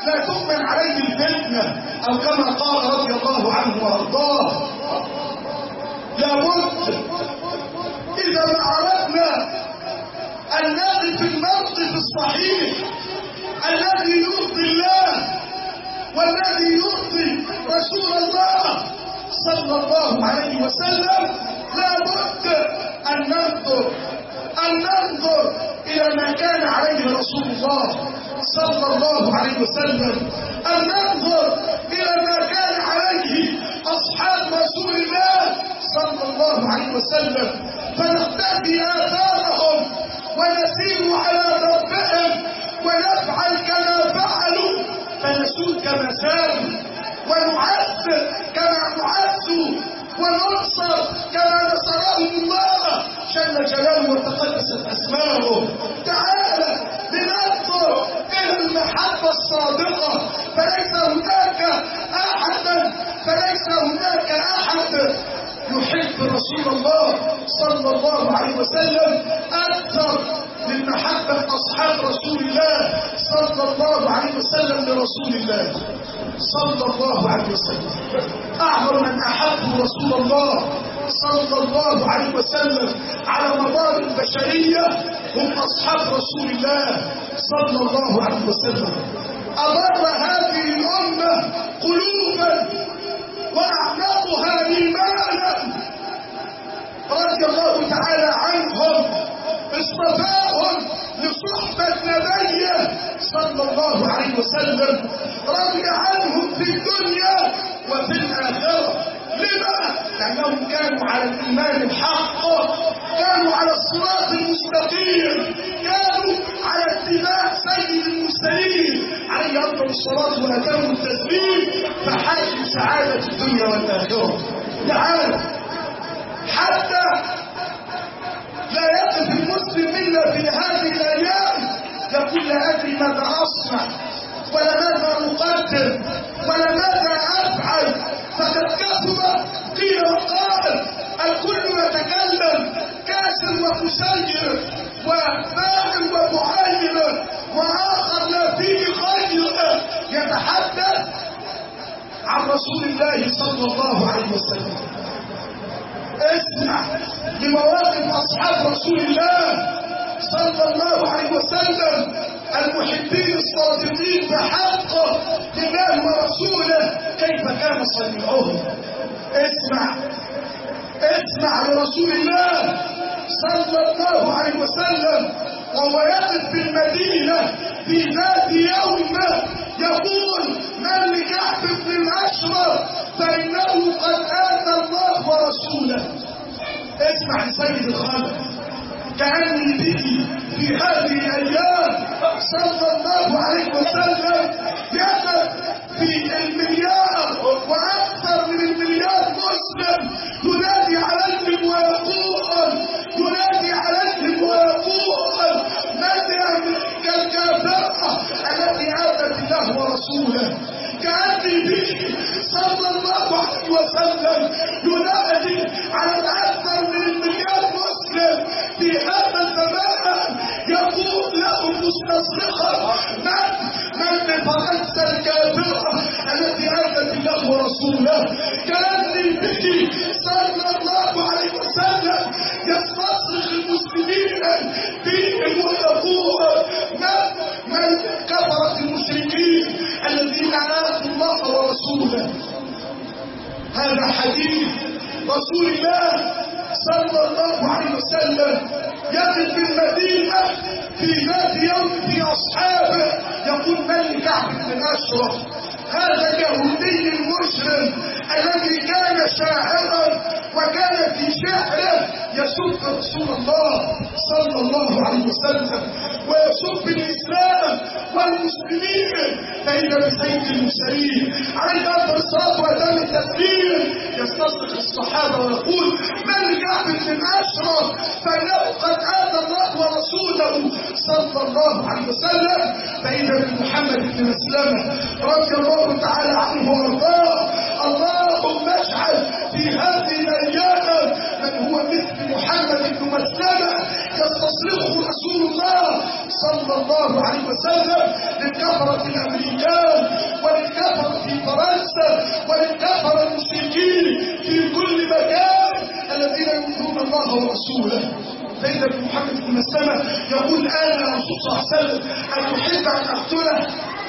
لا تؤمن عليه الفتنة، أو كما قال رضي الله عنه وأرضاه. لابد إذا ما أردنا أن نقف الموقف الصحيح الذي يرضي الله والذي يرضي رسول الله صلى الله عليه وسلم، لابد أن ننظر إلى ما كان عليه رسول الله صلى الله عليه وسلم، أن ننظر إلى ما كان عليه أصحاب رسول الله صلى الله عليه وسلم، فنقتدي آثارهم ونسير على دربهم ونفعل كما فعلوا، فنسود كما ساروا، ونعز كما نعزوا، وننصر كما نصرهم الله جل جلاله وتقدست اسماؤه. تعالى لننظر الى المحبه الصادقه، فليس هناك احد يحب رسول الله صلى الله عليه وسلم اكثر من محبه اصحاب رسول الله صلى الله عليه وسلم لرسول الله صلى الله عليه وسلم. اعظم من احبوا رسول الله صلى الله عليه وسلم على مدار البشريه هم اصحاب رسول الله صلى الله عليه وسلم. أضر هذه الأمة قلوبا وأعناقها إيمانا رضي الله تعالى عنهم، اصطفاهم لصحبة نبيه صلى الله عليه وسلم، رضي عنهم في الدنيا وفي الآخرة. لما؟ لأنهم كانوا على الإيمان الحق، كانوا على الصراط المستقيم، كانوا على اتباع سيد المرسلين عليه أفضل الصلاة وأتم التسليم، فحاجوا سعادة الدنيا والآخرة. تعالى حتى لا يقف المسلم منا في هذه الأيام يقول لا أدري ماذا أصنع ولا ماذا أقدم ولا ماذا أفعل، فقد كثر قيل وقال، الكل يتكلم كاسر ومسير وبائع ومعاير، وآخر لا فيه خير يتحدث عن رسول الله صلى الله عليه وسلم. اسمع لمواقف أصحاب رسول الله صلى الله عليه وسلم المحبين الصادقين بحق لله ورسوله، كيف كان صنيعهم. اسمع لرسول الله صلى الله عليه وسلم وهو يقف في المدينة في ذات يوم يقول من لكعب بن الأشرف فإنه قد آتى الله ورسوله. اسمع لسيد الخلق، كأني به في هذه الأيام صلى الله عليه وسلم يقف في المليار وأكثر من المليار مسلم ينادي عليهم ويقول من كالكافرة التي آتت الله ورسوله. كأني به صلى الله عليه وسلم ينادي على الأكثر من المليار مسلم في هذا الزمان، يقول لهم مستصرخا من بفرنسا الكافرة التي آتت الله ورسوله. كأني به صلى الله عليه وسلم يستصرخ المسلمين فيهم ويقول من كفرة المشركين الذين آتوا الله ورسوله. هذا حديث رسول الله صلى الله عليه وسلم يقف في المدينة في ذات يوم في أصحابه يقول من لكعب بن الأشرف، هذا اليهودي المسلم الذي كان شاعرا وكان في شعره يسب رسول الله صلى الله عليه وسلم ويسب الإسلام والمسلمين، فإذا بسيد المرسلين عليه أفضل الصلاة وأتم التسليم يستصرخ الصحابة ويقول من لكعب بن الأشرف فإنه قد آتى الله ورسوله صلى الله عليه وسلم، فإذا بمحمد بن مسلمة رضي الله تعالى عنه وارضاه. اللهم اجعل في هذه الأيام من هو مثل محمد بن مسلمة يستصرخه رسول الله صلى الله عليه وسلم للكفرة الأمريكان وللكفرة في فرنسا وللكفرة المشركين في كل مكان الذين يؤذون الله ورسوله. سيدنا ابن محمد بن مسلمة يقول أنا يا رسول صلى الله عليه وسلم أتحب أن أقتله؟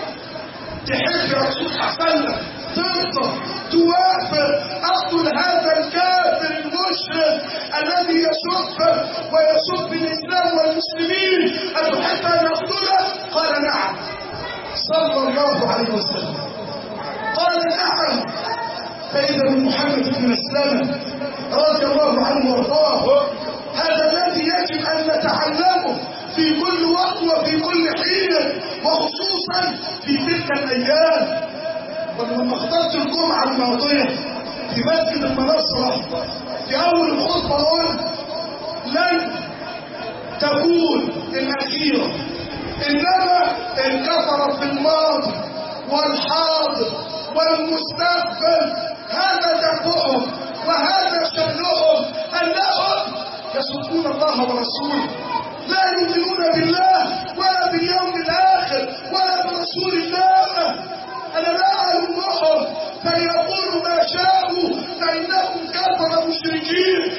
تحب يا رسول صلى الله عليه وسلم ترضى توافق أقتل هذا الكافر المشرك الذي يسب ويسب الإسلام والمسلمين أتحب أن أقتله؟ قال نعم صلى الله عليه وسلم. قال نعم. فإذا ابن محمد بن مسلمة رضي الله عنه وارضاه هذا الذي يجب أن نتعلمه في كل وقت وفي كل حين، وخصوصا في تلك الأيام. ولما اخترت الجمعة الماضية في مسجد المنصرة في أول الخطبة قلت لن تكون الأخيرة، إنما الكفرة في الماضي والحاضر والمستقبل هذا دفعهم وهذا شأنهم أنهم يسبون الله ورسوله، لا يؤمنون بالله ولا باليوم الآخر ولا برسول الله. أنا لا ألومهم فليقولوا ما شاءوا فإنهم كفر مشركين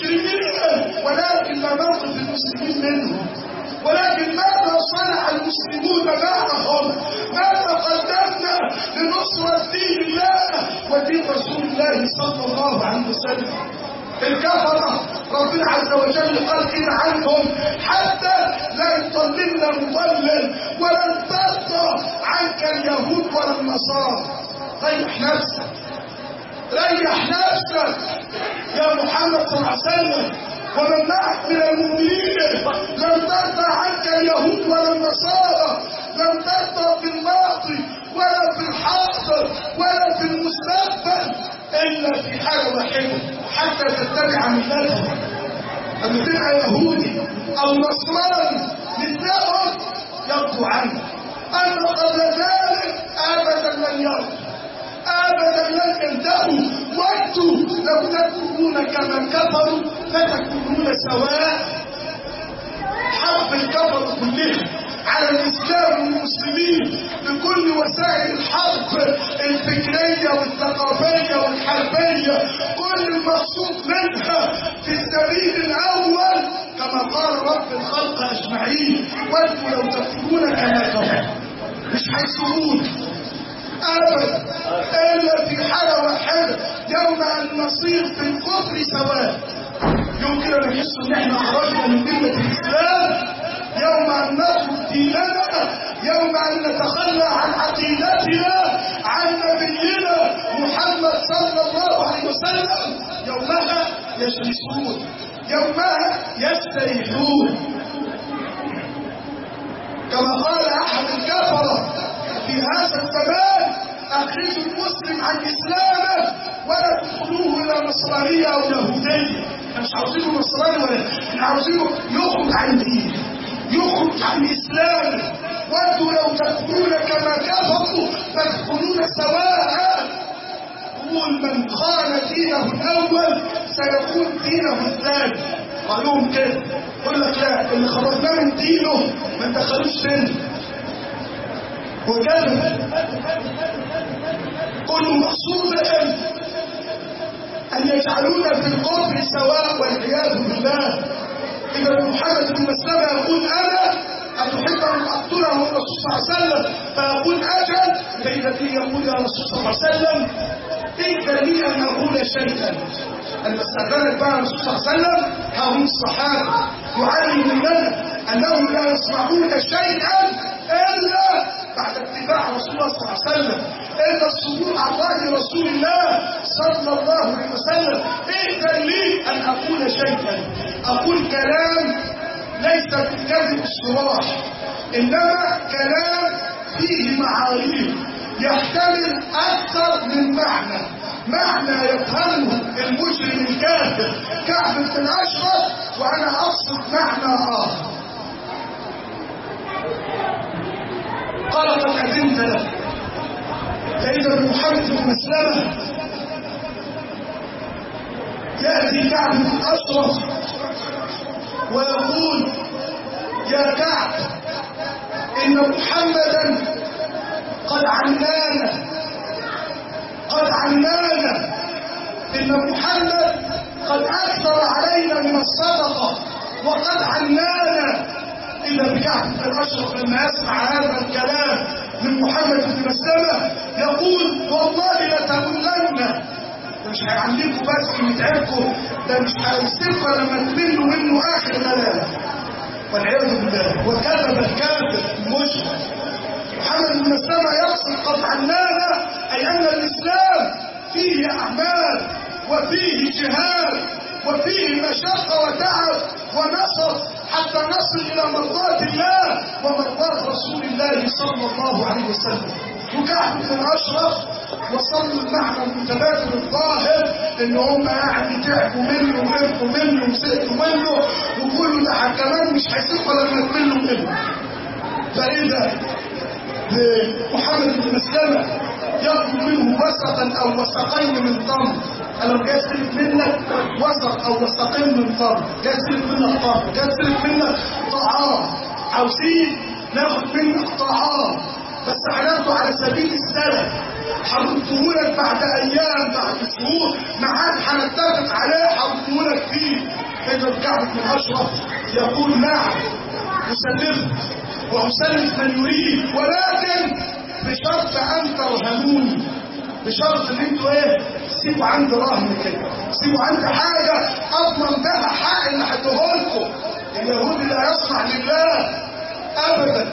ولكن لا موقف المسلمين منهم، ولكن ماذا صنع المسلمون معهم؟ ماذا قدمنا لنصرة دين الله ودين رسول الله صلى الله عليه وسلم؟ الكفرة ربنا عز وجل قال كده عنهم حتى لا يضللنا مضلل ولن ترضى عنك اليهود ولا النصارى. ريح نفسك ريح نفسك يا محمد صلى الله عليه وسلم ومن معك من المؤمنين. لن ترضى عنك اليهود ولا النصارى، لن ترضى في الماضي ولا في الحاضر ولا في المستقبل إلا في حاجة واحدة حتى تتبع ملتهم. لما تبقى يهودي أو نصراني مثلهم يرضوا عنك، أما قبل ذلك أبدا لن يرضوا أبدا لن ينتهوا. وأنتم لو تكونون كما كفروا فتكونون سواء. حرب الكفر كلها على الإسلام والمسلمين بكل وسائل الحرب الفكرية والثقافية والحربية، كل المقصود منها في السبيل الأول كما قال رب الخلق أجمعين وأنتم لو تكونون كما كفروا مش هيسيبون أبدا إلا في حالة واحدة، يوم أن نصير في الكفر سواء. يمكن أن نحس إن إحنا خرجنا من ملة الإسلام يوم أن نترك ديننا، يوم أن نتخلى عن عقيدتنا عن نبينا محمد صلى الله عليه وسلم. يومها يجلسون، يومها يستريحون. كما قال أحد الكفرة في هذا الزمان أخرجوا المسلم عن إسلامه ولا تدخلوه إلى نصرانية أو يهودية. مش عاوزينه نصراني ولا احنا عاوزينه يخرج عن دينه، يخرج عن إسلامه. وأنتم لو تدخلون كما كفروا تدخلون سواء. يقول من خان دينه الأول سيكون دينه الثاني. قالوهم كده، يقول لك لا اللي خرجنا من دينه ما ندخلوش تاني وكذا. كل مقصود أن يجعلون في الكفر سواء والعياذ بالله. إذا محمد بن مسلمة يقول أنا أتحب أن أقتله الرسول صلى الله عليه وسلم فيقول أجل، فإذا فيه يقول يا رسول صلى الله عليه وسلم إذا لي أن أقول شيئا. لما استأذنت بقى الرسول صلى الله عليه وسلم هؤلاء الصحابة يعلمون لنا أنهم لا يصنعون شيئا إلا بعد اتباع رسول الله صلى الله عليه وسلم، إلا الصدور عن رأي رسول الله صلى الله عليه وسلم. إذن لي أن أقول شيئا، أقول كلام ليس بالكذب الصراح، إنما كلام فيه معاريف يحتمل أكثر من معنى. معنى يفهمه المجرم الكافر كعب بن الأشرف وأنا أقصد معنى آخر. قال قد أذنت له. فإذا محمد بن مسلمة يأتي كعب بن الأشرف ويقول يا كعب إن محمدا قد عنانا، إن محمد قد أكثر علينا من الصدقة وقد عنانا. إذا بكعب بن الأشرف لما يسمع هذا الكلام من محمد بن مسلمة يقول والله لتملن، مش هيعلمكم بس ويتعبكم، ده مش هيسيبكم لما تملوا منه آخر ملامة والعياذ بالله. وكذب الكافر المشرك. محمد بن مسلمة يقصد قد عنانا أي أن الإسلام فيه أعمال وفيه جهاد وفيه مشقة وتعب ونصر حتى نصل إلى مرضاة الله ومرضاة رسول الله صلى الله عليه وسلم. وكعب بن الأشرف وصلوا المعنى المتبادل الظاهر إن هم يعني تعبوا منه وغرقوا منه وسقطوا منه وكله ده كمان مش هيسيبوا لما تملوا منه. فإذا محمد بن مسلمة يطلب منه وسطا أو وسقين من تمر، أنا جاي أسلك منك وسط أو وسقين من تمر، جاي أسلك منك تمر، جاي أسلك منك طعام، عاوزين ناخد منك طعام بس هناخده على سبيل السلف، هردهولك بعد أيام بعد شهور معاد هنتفق عليه هردهولك فيه. إذا كعب بن الأشرف يقول نعم أسلمك وأسلم من يريد، ولكن بشرط أن ترهنوني، بشرط ان انتوا سيبوا عندي رهن كده، سيبوا عندي حاجة اضمن بها حق اللي هديهولكم. اليهودي لا يصنع لله ابدا.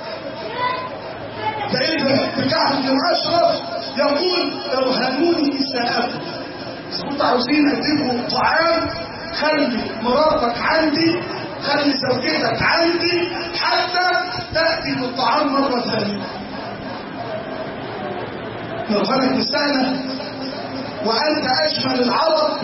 فاذا بكعب بن الاشرف يقول ارهنوني اساءتكم، اذا كنتوا عاوزين اديكم طعام خلي مراتك عندي، خلي زوجتك عندي حتى تأتي بالطعام مرة ثانية. نرهنك بالسهلة وأنت أشمل العرب،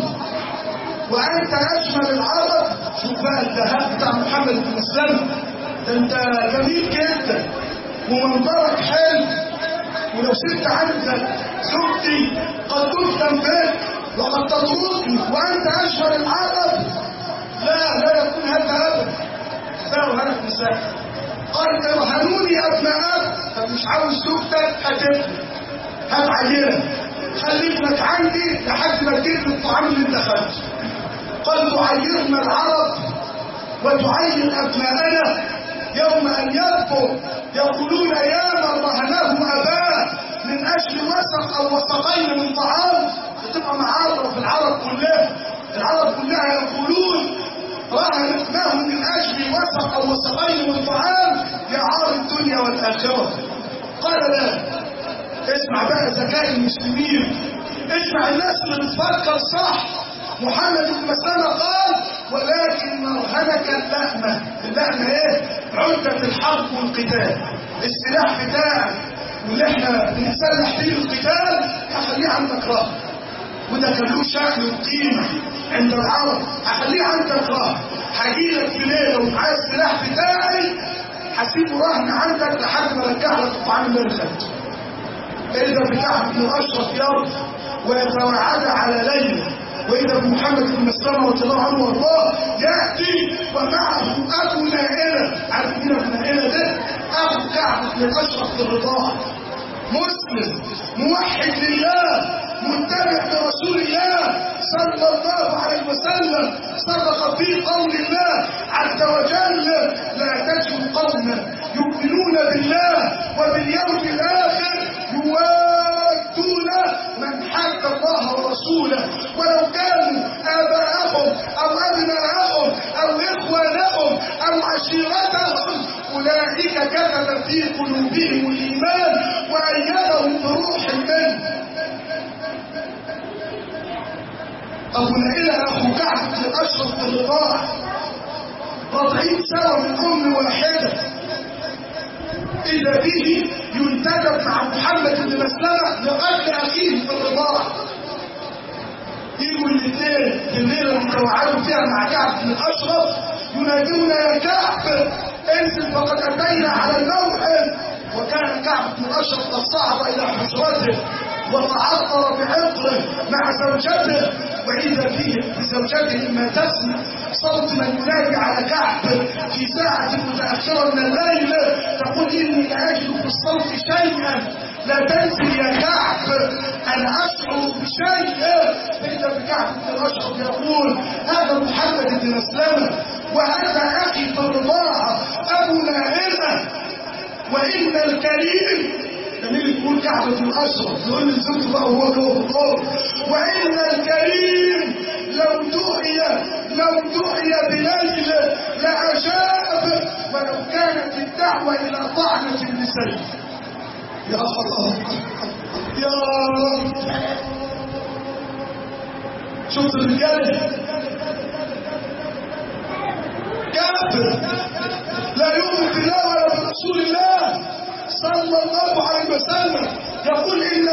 وأنت أشمل العرب. شوف بقى الذهاب بتاع محمد بن مسلمة، ده أنت جميل جدا ومنظرك حلو، ولو سبت عندك زوجتي قد تفتن بك وقد تطردني وأنت أشمل العرب. لا يكون هذا أبدا. فأرهنك بالسهلة. قال ارهنوني أبناء، فمش عاوز زوجتك هتفلت، هات عينة خلي ابنك عندي لحد ما تجيب الطعام اللي انت خدته. قال تعيرنا العرب وتعير ابناءنا يوم ان يكبر يقولون يا من رهنه اباه من اجل وسق او وسقين من طعام. بتبقى معارضه في العرب كلها، العرب كلها يقولون رهنه من اجل وسق او وسقين من طعام يا عار الدنيا والاخره. قال لا، اسمع بقى ذكاء المسلمين، اسمع الناس اللي بتفكر صح. محمد بن مسلمة قال ولكن نرهنك اللأمة. اللأمة عدة الحرب والقتال، السلاح بتاعك واللي احنا بنسلح فيه القتال هخليه عندك رهن، وده كان له شكل وقيمة عند العرب، هخليه عندك رهن، هجيلك في ليلة ومعايا السلاح بتاعي هسيبه رهن عندك لحد ما ارجع لك الطعام اللي انا خدته. إذا بكعب بن الأشرف يرضى ويتوعد على ليلة، وإذا بمحمد بن مسلمة رضي الله عنه وارضاه يأتي ومعه أبو نائلة. عارف مين أبو نائلة ده؟ أبو كعب بن الأشرف الرضاعي، مسلم موحد لله متبع لرسول الله صلى الله عليه وسلم، صدق في قول الله عز وجل لا تجد قوما يؤمنون بالله وباليوم الآخر يوادون من حد الله ورسوله ولو كانوا آباءهم أو أبناءهم أو إخوانهم أو عشيرتهم أولئك كتب في قلوبهم الإيمان وأيدهم بروح منه. أبو نائلة أخو كعب بن الأشرف الرضاعي رضعين سوا من أم واحدة، إذا به ينتدب مع محمد بن مسلمة لقتل أخيه في الرضاعة. يجوا الاثنين في الليلة اللي توعدوا فيها مع كعب بن الأشرف ينادون يا كعب انزل فقد أتينا على الموعد. وكان كعب بن الأشرف قد صعد إلى حجرته وتعطر بعطره مع زوجته، وإذا فيه بزوجته ما تسمع صوت من ينادي على كعب في ساعة متأخرة من الليل تقول يقول إني لا أجد في الصوت شيئا لا تنزل يا كعب أنا أشعر بشيء. فإذا بكعب بن الأشرف يقول هذا محمد بن مسلمة وهذا أخي في الرضاعة أبو نائلة وإن الكريم. جميل يقول كعب بن الأشرف يقول للزوج بقى وهو جوه القبر وإن الكريم لو دعي بليل لأجاب ولو كانت الدعوة إلى طعنة بسيف. يا الله يا رب. شفت الرجال كافر لا يؤمن بالله ولا برسول الله صلى الله عليه وسلم يقول إن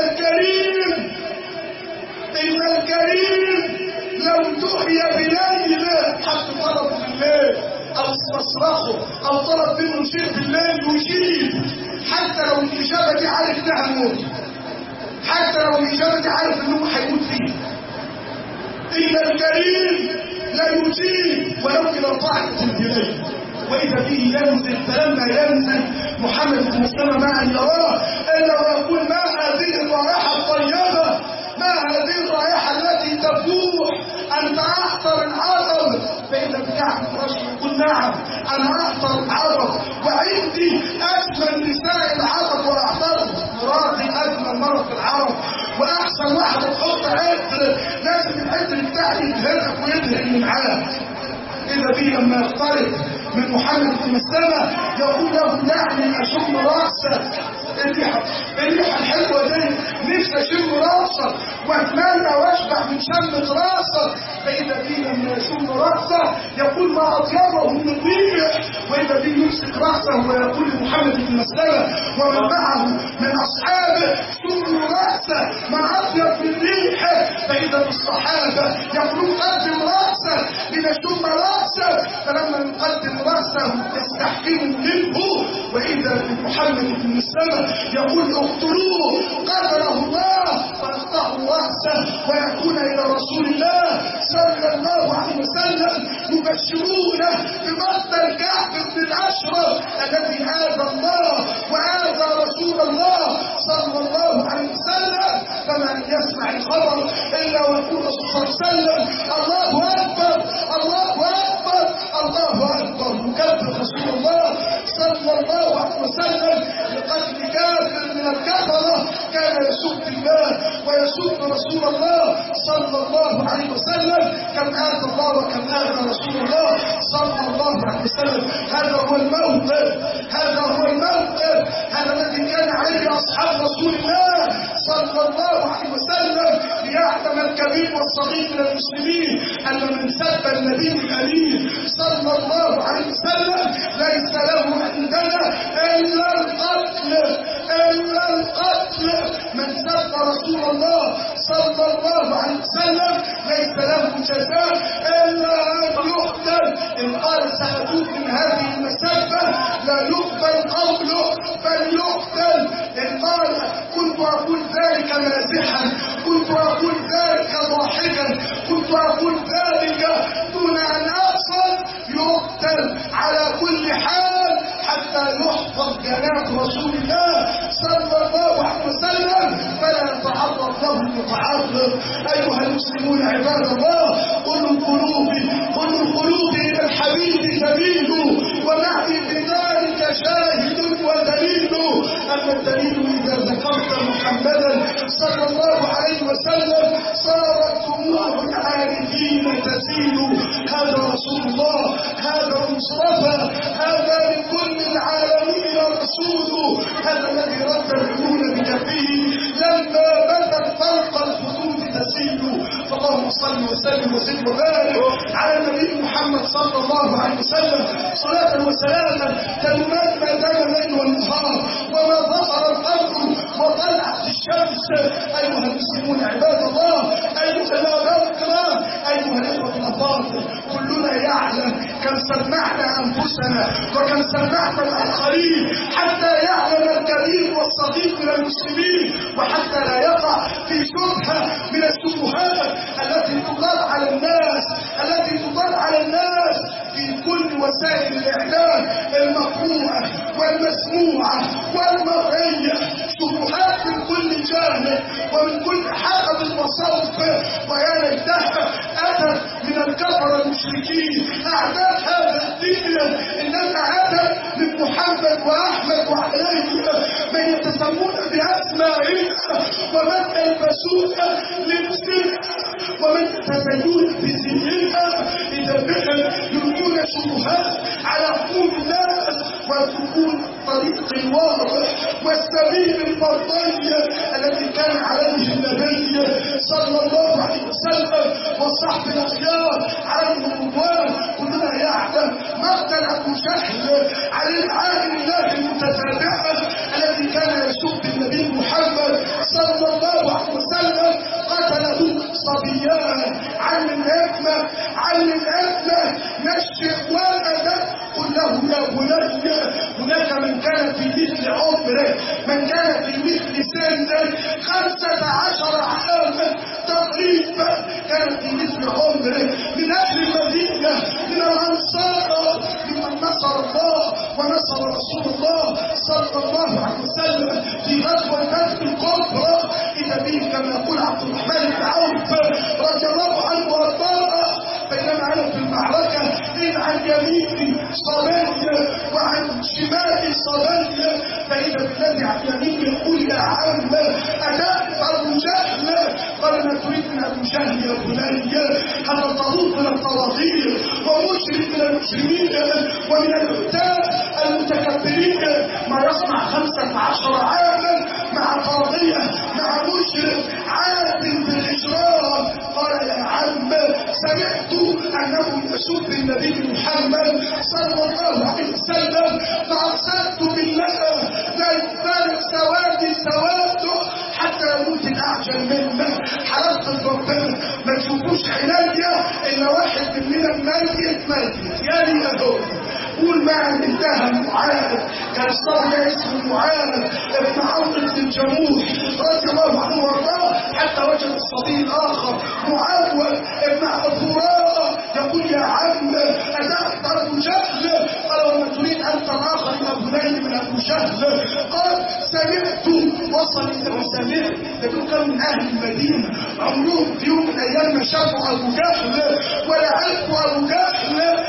الكريم لو دعي بليل حتى طلب بالليل أو استصرخه أو طلب منه شيء بالليل يجيب حتى لو الإجابة دي عارف إنها موت، حتى لو الإجابة دي عارف إنه هيموت فيه. إن الكريم لا يجيب ولو إلى طاعة البليل. وإذا به ينزل فلما ينزل محمد بن مسلمة مع أن يراه إلا ويقول ما هذه الرائحة الطيبة، ما هذه الرائحة التي تفوح، أنت أحضر العرب. فإذا بكعب الرجل يقول نعم أنا أحضر العرب وعندي أجمل نساء العرب وأحضرهم، مراتي أجمل مرة في العرب وأحسن واحدة تحط عطر لازم العطر بتاعي يدهنك ويدهن معاه. إذا به لما يقترب من محمد بن مسلمة يقول له دعني أشم رأسه. الريحة الحلوة دي نفسي أشم رأسه وأتمنى وأشبع من شمة رأسه. فإذا به لما يشم رأسه يقول ما أطيبه من الريح. وإذا به يمسك رأسه ويقول لمحمد بن مسلمة ومن معه من أصحابه شموا رأسه ما أطيب من ريحه. فإذا بالصحابة يقولون قدم رأسه لنشم رأسه. فلما يقدم رأسه يستحكم منه. وإذا بمحمد بن مسلمة يقول اقتلوه قدره الله فيقطعوا رأسه ويكون إلى رسول الله صلى الله عليه وسلم يبشرونه بمقتل كعب بن الأشرف الذي آذى الله وآذى رسول الله صلى الله عليه وسلم. فما يسمع الخبر إلا ويقول صلى الله عليه وسلم الله أكبر الله أكبر الله أكبر. يكبر رسول الله صلى الله عليه وسلم لقتل كافر من الكفرة كان يسب الله ويسب رسول الله صلى الله عليه وسلم. كم آذى الله وكم آذى رسول الله صلى الله عليه وسلم. هذا هو الموقف، هذا هو الموقف، هذا الذي كان عليه أصحاب رسول الله صلى الله عليه وسلم ليعلم الكبير والصغير من المسلمين أن من سب النبي الأمين صلى الله عليه وسلم ليس له عندنا إلا القتل، إلا القتل. من سب رسول الله صلى الله عليه وسلم ليس له جزاء إلا أن يقتل. إن قال سأتوب من هذه المسبة لا يقبل قوله بل يقتل. إن قال كنت أقول ذلك مازحا، كنت أقول ذلك ضاحكا، كنت أقول ذلك دون أن أقصد، يقتل على كل حال حتى يحفظ جناب رسول الله صلى الله عليه وسلم فلا يتعرض له المتعرض. أيها المسلمون عباد الله قلوا القلوب إلى الحبيب سبيل ومعي بذلك شاهد ودليل. أما الدليل إذا ذكرت محمدا صلى الله عليه وسلم صارت دموع العارفين تسيل. هذا رسول الله، هذا المصطفى، هذا لكل العالمين رسول، هذا الذي رد العيون بكفه لما بدت فوق الخدود تسيل. فاللهم صل وسلم وزد وبارك على النبي محمد صلى الله عليه وسلم صلاة وسلاما تدومان ما دام الليل والنهار وما ظهر القمر وطلعت الشمس. أيها المسلمون عباد الله، أيها الآباء الكرام، أيها الإخوة الأفاضل، كلنا يعلم كم سمعنا أنفسنا وكم سمعنا الآخرين حتى يعلم الكبير والصغير من المسلمين وحتى لا يقع في شبهة من الشبهات التي تضل على الناس، التي تضل على الناس في كل وسائل الإعلام المقروءة والمسموعة والمرئية، شبهات من كل جانب ومن كل حسب الوصف ويا ليتها أتت من الكفر المشركين أعداء هذا الدين، إنما أتت من محمد وأحمد وعليه من يتسمون بأسمائهم ومن يلبسون لبسها ومن يتزينون بزينها إذا بهم يلقون شبهات على قلوب الناس ويتركون الطريق الواضح والسبيل المرضي الذي كان عليه النبي صلى الله عليه وسلم والصحب الأخيار عليهم الرضوان. كلنا يعلم مقتل أبو جهل على العالم الله المتتابعة الذي كان يسب النبي محمد صلى الله عليه وسلم، قتله صبيان. علم ابنه نشئ ولده قل له يا بني. هناك من كان في مثل عمره، من كان في مثل سنه 15 عاما تقريبا، كان في مثل عمره من اهل المدينه من الانصار ممن نصر الله ونصر رسول الله صلى الله عليه وسلم في غزوه بدر الكبرى. اذا به كما يقول عبد الرحمن بن عوف رضي الله عنه وارضاه، بينما انا في المعركه إذ عن يميني صبيه وعن شمالي صبيه، فاذا بالذي عن يميني يقول يا عم اتاك ابو جهل؟ قال ما تريد من ابو جهل يا بني؟ هذا طاغوت من الطواغيت ومشرك من المسلمين ومن العتاب المتكبرين، ما يصنع 15 عاما مع طاغيه مع مشرك عادل بالاجرام. قال يا عم سمعت انه يسب النبي محمد صلى الله عليه وسلم فاقسمت بالله لا يفارق سوادي سواده حتى يموت الاعجل منه. حلفت بربنا ما تشوفوش عينيا الا واحد مننا ميت يا ريته. قول معي انتهى معاذ، كان صاحب اسمه معاذ ابن عوف بن الجموح رضي الله عنه وارضاه، حتى وجد الصبي الاخر معاذ ابن عفراء يقول يا عم اتاك ابو جهل؟ قال وما تريد انت الاخر يا بني من ابو جهل؟ قال سمعت، وصل وسمعت. يقول كانوا من اهل المدينه عمرهم في يوم من الايام ما شافوا ابو جهل ولا عرفوا ابو جهل،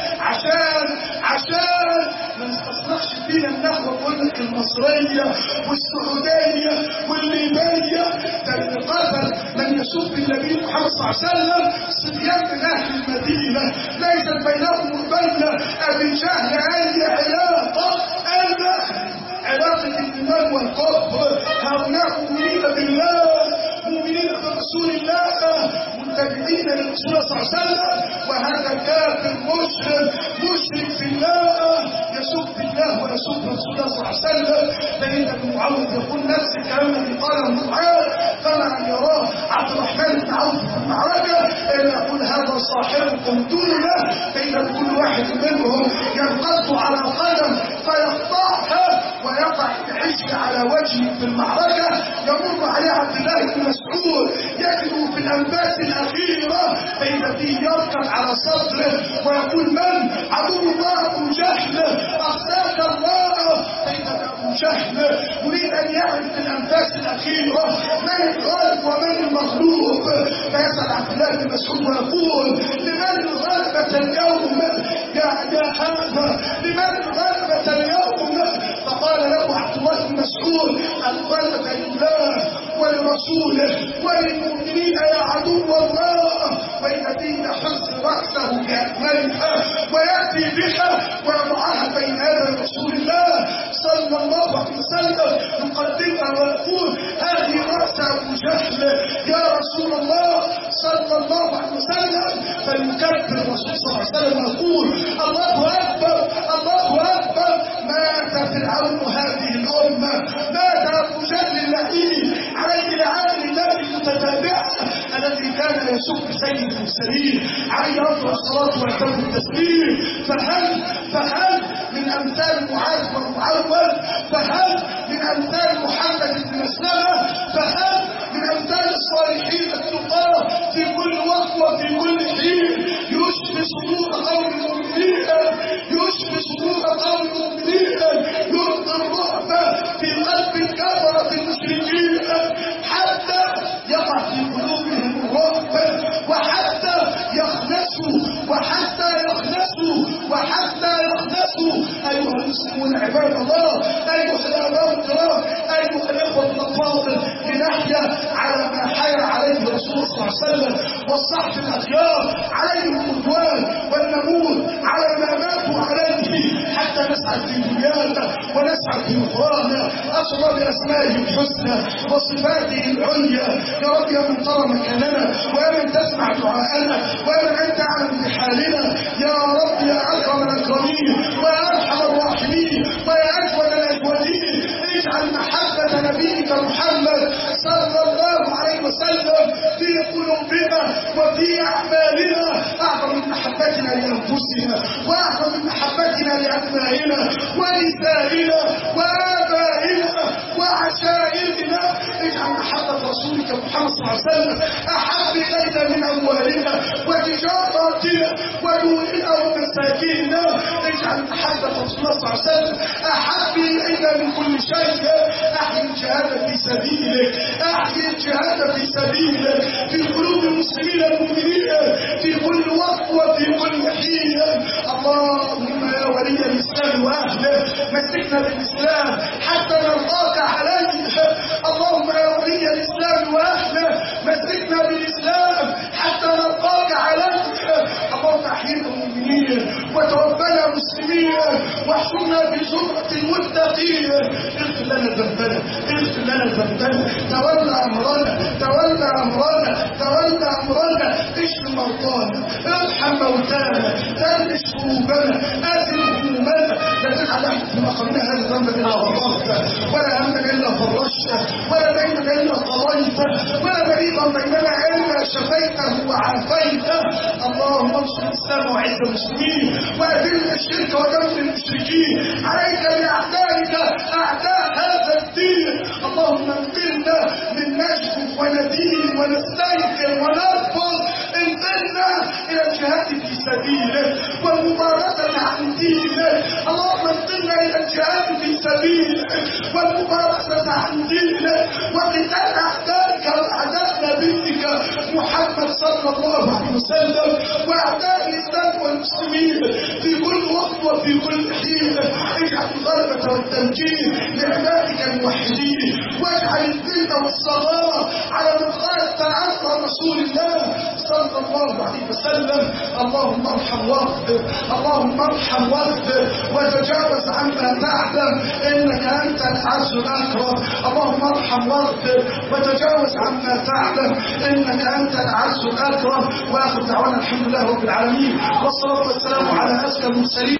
عشان ما نستصنعش فينا النخوه. بقول لك المصريه والسعوديه والليبيه ده اللي قتل من يسب النبي محمد صلى الله عليه وسلم صبيان من اهل المدينه ليست بينهم وبين ابي جهل اي علاقه الا علاقه الايمان والكفر. هؤلاء مؤمنين بالله مؤمنين برسول الله منتبهين للرسول صلى الله عليه وسلم، وهذا كافر مشرك في الله يسب الله ويسب رسول الله صلى الله عليه وسلم. فإن ابن معوذ يقول نفس الكلام الذي قاله معاذ، فما أن يراه عبد الرحمن بن عوف في المعركة إلا يقول هذا صاحبكم دونه، فإذا كل واحد منهم ينقض على قدم فيقطعها ويقع العشق على وجهه في المعركة. يمر عليه عبد الله بن مسعود يجد في الأنفاس الأخيرة فإذا فيه يركض على صدره ويقول من؟ عدو الله أبو جهل أخزاك الله. فإذا أبو جهل يريد أن يعرف في الأنفاس الأخيرة من الغالب ومن المغلوب، فيسأل عبد الله بن مسعود ويقول لمن الغلبة اليوم يا هذا؟ لمن الغلبة اليوم؟ فقال له عبد الله بن مسعود الغلبة لله ولرسوله وللمؤمنين يا عدو الله. وإذا دين حز رأسه بأكملها ويأتي بها ويضعها بين يدي رسول الله صلى الله عليه وسلم يقدمها ويقول هذه رأس أبو جهل يا رسول الله صلى الله عليه وسلم. فيكبر الرسول صلى الله عليه وسلم ويقول الله أكبر الله أكبر. مات فرعون هذه الأمة، مات أبو جهل اللعين عليه لعان الله المتتابعة الذي كان يسب سيد المرسلين عليه أفضل الصلاة وأتم التسليم. فهل من أمثال معاذ ومعوذ؟ فهل من أمثال محمد بن مسلمة؟ فهل من أمثال الصالحين التقاة في كل وقت وفي كل حين يشفي صدور قوم المؤمنين، يشفي صدور قوم المؤمنين، يرضى أيها المسلمون عباد الله، أيها الآباء الكرام، أيها الإخوة الأفاضل، لنحيا على ما حيا عليه الرسول صلى الله عليه وسلم والصحب الأخيار عليهم الرضوان، ونموت على ما ماتوا عليه حتى نسعد في دنيانا ونسعد في أخرانا. أسأل الله بأسمائه الحسنى وصفاته العليا يا رب يا من ترى مكاننا ويا من تسمع دعاءنا ويا من أنت أعلم بحالنا يا رب يا أكرم الأكرمين ويا أرحم الراحمين ويا أجود الأجودين. اجعل محبة نبيك محمد صلى الله عليه وسلم في قلوبنا وفي أعمالنا أعظم من محبتنا لأنفسنا وأعظم من محبتنا لأبنائنا ونسائنا وآبائنا وعشائرنا. اجعل محبة رسولك محمد صلى الله عليه وسلم أحب إلينا من أموالنا وتجاراتنا ودوننا ومساكننا. اجعل محبة رسول الله صلى الله عليه وسلم أحب إلينا من كل شيء. أحيي الجهاد في سبيلك، أحيي الجهاد في سبيلك في قلوب المسلمين المؤمنين في كل وقت وفي كل حين. اللهم يا ولي الإسلام وأهله مسكنا بالإسلام حتى نلقاك عليه. اللهم يا ولي الإسلام وأهله مسكنا بالإسلام حتى نلقاك عليه. اللهم احيينا المؤمنين وتوفنا مسلمين واحشرنا في زمرة المتقين. اغفر لنا ذنبنا، اغفر لنا ذنبنا، تولى أمرنا، تولى أمرنا، تولى أمرنا. اشف مرضانا، ارحم موتانا، فرج كروبنا، أزل همومنا. لا تجعل أحد في مقامنا هذا الذنب إلا غفرته، ولا هما إلا فرجته، ولا دينا إلا قضيته، ولا مريضا بيننا إلا شفيته وعافيته. اللهم انصر الإسلام وعز المسلمين وأذل الشرك ودمر المشركين. عليك بأعدائك أعداء هذا الدين. اللهم انقذنا من نشكف وندين ونستيقظ ونرفض. انقذنا إلى الجهاد في سبيله والمبارزة عن دينه. اللهم انقذنا إلى الجهاد في سبيله والمبارزة عن دينه وقتال أعدائك وأعداء نبيك محمد صلى الله عليه وسلم وأعداء الإسلام والمسلمين في كل وقت وفي كل حين. اجعل الغلبة والتمكين لعبادك الموحدين، واجعل الذل والصغار على من خالف عن رسول الله صلى الله عليه وسلم. اللهم ارحم واغفر، اللهم ارحم واغفر وتجاوز عما تعلم انك انت العز الاكرم. اللهم ارحم واغفر وتجاوز عما تعلم انك انت العز الاكرم. واخر دعوانا الحمد لله رب العالمين والصلاه والسلام على ازكى المرسلين.